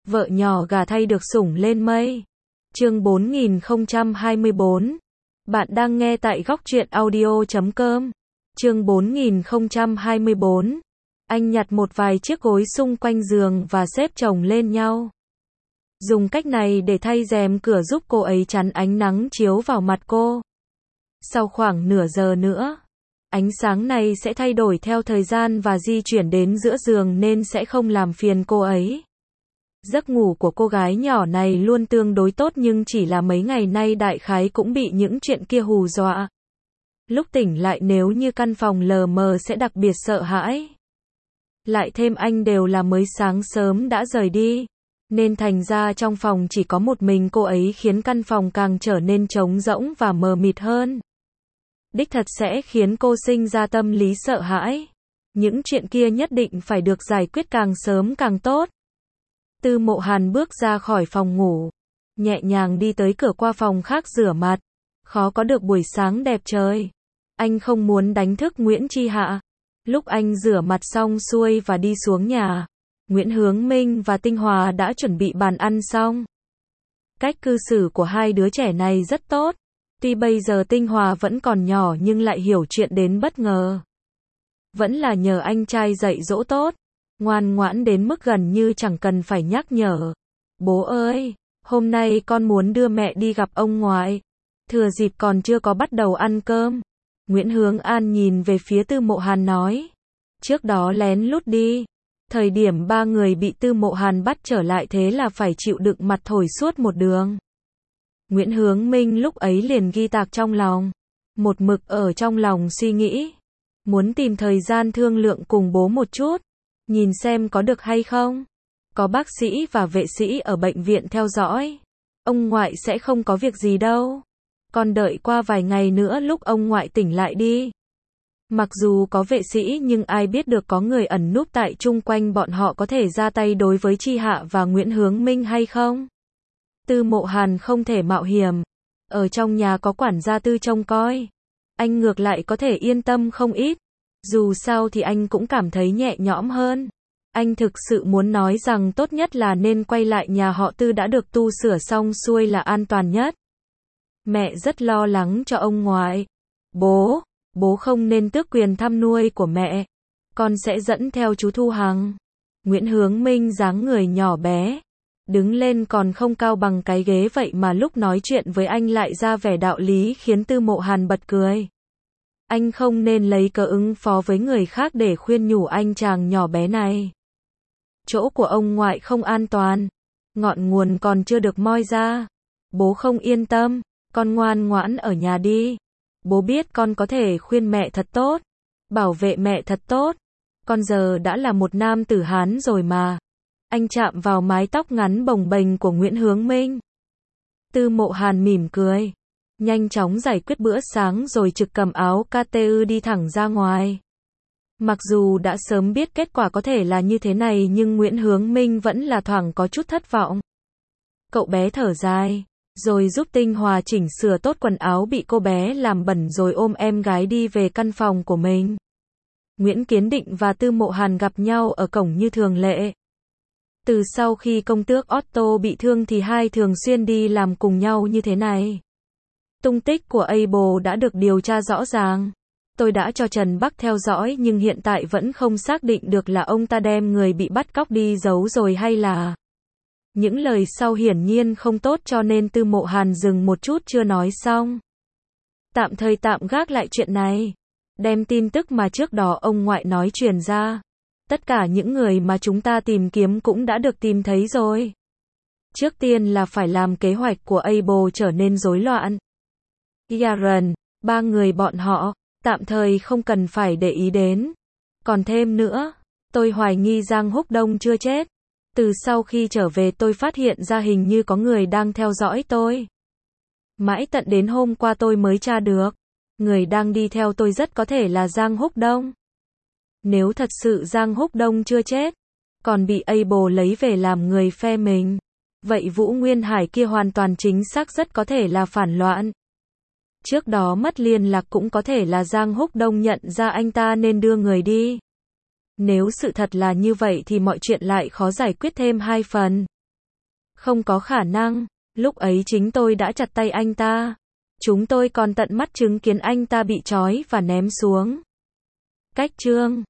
Vợ nhỏ gà thay được sủng lên mây. Chương 4024. Bạn đang nghe tại góc truyện audio.com. Chương 4024. Anh nhặt một vài chiếc gối xung quanh giường và xếp chồng lên nhau. Dùng cách này để thay rèm cửa giúp cô ấy chắn ánh nắng chiếu vào mặt cô. Sau khoảng nửa giờ nữa, ánh sáng này sẽ thay đổi theo thời gian và di chuyển đến giữa giường nên sẽ không làm phiền cô ấy. Giấc ngủ của cô gái nhỏ này luôn tương đối tốt nhưng chỉ là mấy ngày nay đại khái cũng bị những chuyện kia hù dọa. Lúc tỉnh lại nếu như căn phòng lờ mờ sẽ đặc biệt sợ hãi. Lại thêm anh đều là mới sáng sớm đã rời đi, nên thành ra trong phòng chỉ có một mình cô ấy khiến căn phòng càng trở nên trống rỗng và mờ mịt hơn. Đích thật sẽ khiến cô sinh ra tâm lý sợ hãi. Những chuyện kia nhất định phải được giải quyết càng sớm càng tốt. Tư Mộ Hàn bước ra khỏi phòng ngủ, nhẹ nhàng đi tới cửa qua phòng khác rửa mặt. Khó có được buổi sáng đẹp trời. Anh không muốn đánh thức Nguyễn Chi Hạ. Lúc anh rửa mặt xong xuôi và đi xuống nhà, Nguyễn Hướng Minh và Tinh Hòa đã chuẩn bị bàn ăn xong. Cách cư xử của hai đứa trẻ này rất tốt. Tuy bây giờ Tinh Hòa vẫn còn nhỏ nhưng lại hiểu chuyện đến bất ngờ. Vẫn là nhờ anh trai dạy dỗ tốt, ngoan ngoãn đến mức gần như chẳng cần phải nhắc nhở. Bố ơi, hôm nay con muốn đưa mẹ đi gặp ông ngoại. Thừa dịp còn chưa có bắt đầu ăn cơm, Nguyễn Hướng An nhìn về phía Tư Mộ Hàn nói. Trước đó lén lút đi. Thời điểm ba người bị Tư Mộ Hàn bắt trở lại thế là phải chịu đựng mặt thổi suốt một đường. Nguyễn Hướng Minh lúc ấy liền ghi tạc trong lòng. Một mực ở trong lòng suy nghĩ. Muốn tìm thời gian thương lượng cùng bố một chút. Nhìn xem có được hay không. Có bác sĩ và vệ sĩ ở bệnh viện theo dõi. Ông ngoại sẽ không có việc gì đâu. Con đợi qua vài ngày nữa lúc ông ngoại tỉnh lại đi. Mặc dù có vệ sĩ nhưng ai biết được có người ẩn núp tại chung quanh bọn họ có thể ra tay đối với Chi Hạ và Nguyễn Hướng Minh hay không. Tư Mộ Hàn không thể mạo hiểm. Ở trong nhà có quản gia Tư trông coi. Anh ngược lại có thể yên tâm không ít. Dù sao thì anh cũng cảm thấy nhẹ nhõm hơn. Anh thực sự muốn nói rằng tốt nhất là nên quay lại nhà họ Tư đã được tu sửa xong xuôi là an toàn nhất. Mẹ rất lo lắng cho ông ngoại. Bố không nên tước quyền thăm nuôi của mẹ. Con sẽ dẫn theo chú Thu Hằng. Nguyễn Hướng Minh dáng người nhỏ bé. Đứng lên còn không cao bằng cái ghế vậy mà lúc nói chuyện với anh lại ra vẻ đạo lý khiến Tư Mộ Hàn bật cười. Anh không nên lấy cớ ứng phó với người khác để khuyên nhủ anh chàng nhỏ bé này. Chỗ của ông ngoại không an toàn. Ngọn nguồn còn chưa được moi ra. Bố không yên tâm. Con ngoan ngoãn ở nhà đi. Bố biết con có thể khuyên mẹ thật tốt. Bảo vệ mẹ thật tốt. Con giờ đã là một nam tử Hán rồi mà. Anh chạm vào mái tóc ngắn bồng bềnh của Nguyễn Hướng Minh. Tư Mộ Hàn mỉm cười. Nhanh chóng giải quyết bữa sáng rồi trực cầm áo KTU đi thẳng ra ngoài. Mặc dù đã sớm biết kết quả có thể là như thế này nhưng Nguyễn Hướng Minh vẫn là thoảng có chút thất vọng. Cậu bé thở dài, rồi giúp Tinh Hòa chỉnh sửa tốt quần áo bị cô bé làm bẩn rồi ôm em gái đi về căn phòng của mình. Nguyễn Kiến Định và Tư Mộ Hàn gặp nhau ở cổng như thường lệ. Từ sau khi công tước Otto bị thương thì hai thường xuyên đi làm cùng nhau như thế này. Tung tích của Abel đã được điều tra rõ ràng. Tôi đã cho Trần Bắc theo dõi nhưng hiện tại vẫn không xác định được là ông ta đem người bị bắt cóc đi giấu rồi hay là... Những lời sau hiển nhiên không tốt cho nên Tư Mộ Hàn dừng một chút chưa nói xong. Tạm thời tạm gác lại chuyện này. Đem tin tức mà trước đó ông ngoại nói truyền ra. Tất cả những người mà chúng ta tìm kiếm cũng đã được tìm thấy rồi. Trước tiên là phải làm kế hoạch của Abel trở nên rối loạn. Yaren, ba người bọn họ, tạm thời không cần phải để ý đến. Còn thêm nữa, tôi hoài nghi Giang Húc Đông chưa chết. Từ sau khi trở về tôi phát hiện ra hình như có người đang theo dõi tôi. Mãi tận đến hôm qua tôi mới tra được. Người đang đi theo tôi rất có thể là Giang Húc Đông. Nếu thật sự Giang Húc Đông chưa chết, còn bị Abel lấy về làm người phe mình, vậy Vũ Nguyên Hải kia hoàn toàn chính xác rất có thể là phản loạn. Trước đó mất liên lạc cũng có thể là Giang Húc Đông nhận ra anh ta nên đưa người đi. Nếu sự thật là như vậy thì mọi chuyện lại khó giải quyết thêm hai phần. Không có khả năng, lúc ấy chính tôi đã chặt tay anh ta. Chúng tôi còn tận mắt chứng kiến anh ta bị trói và ném xuống. Cách chương